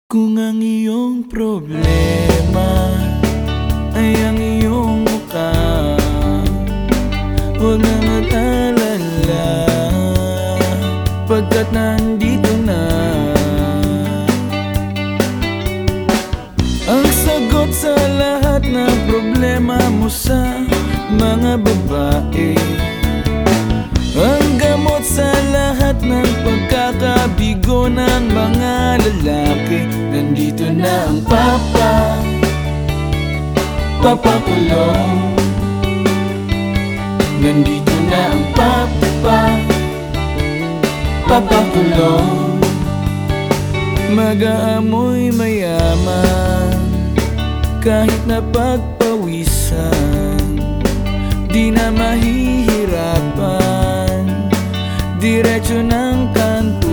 Kung ang iyong problema ay ang iyong mukha, huwag na mag-alala, pagkat nandito na ang sagot sa lahat ng problema mo sa mga babae, ang gamot sa lahat ng pagkakabigo ng mga lalaki. Nandito na ang papakulong. Nandito na ang papakulong. Mag-aamoy mayaman kahit na pagpawisan, di na mahihirapan, diretso ng kanto.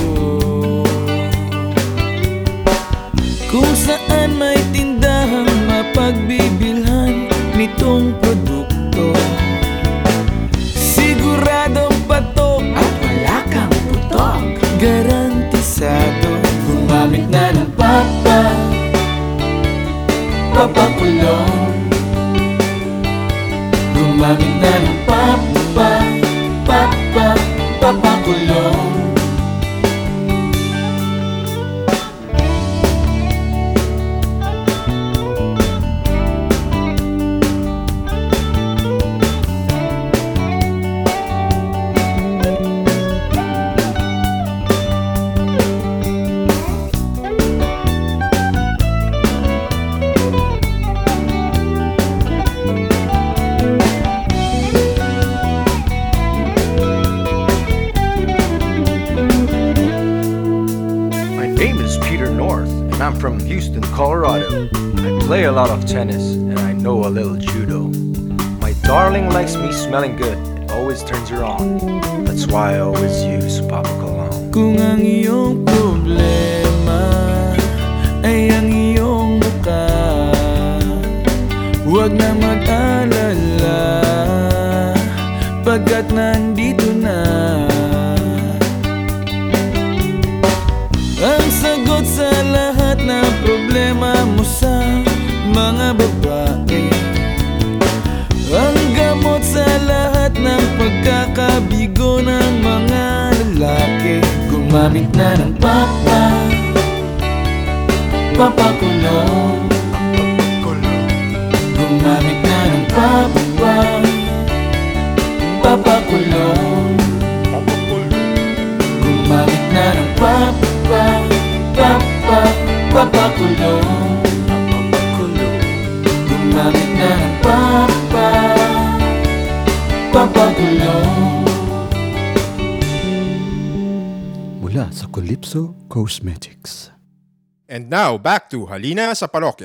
Kung saan may tindahang mapagbibilhan nitong produkto, siguradong patok at wala kang putok, garantisado. Gumamit na ng papakulong. Gumamit na ng papakulong. I'm from Houston, Colorado. I play a lot of tennis and I know a little judo. My darling likes me smelling good. It always turns her on. That's why I always use Papa Cologne. Kung ang iyong problema ay ang iyong mukha, huwag na mag-alala, pagkat nandito na ang sagot sa lahat na problema mo sa mga babae, ang gamot sa lahat ng pagkakabigo ng mga lalaki. Gumamit na ng papakulong. Gumamit na ng papakulong. Gumamit na ng papakulong. Gumamit na ng papakulong. Mula sa Calypso Cosmetics. And now, back to Halina sa Parokya.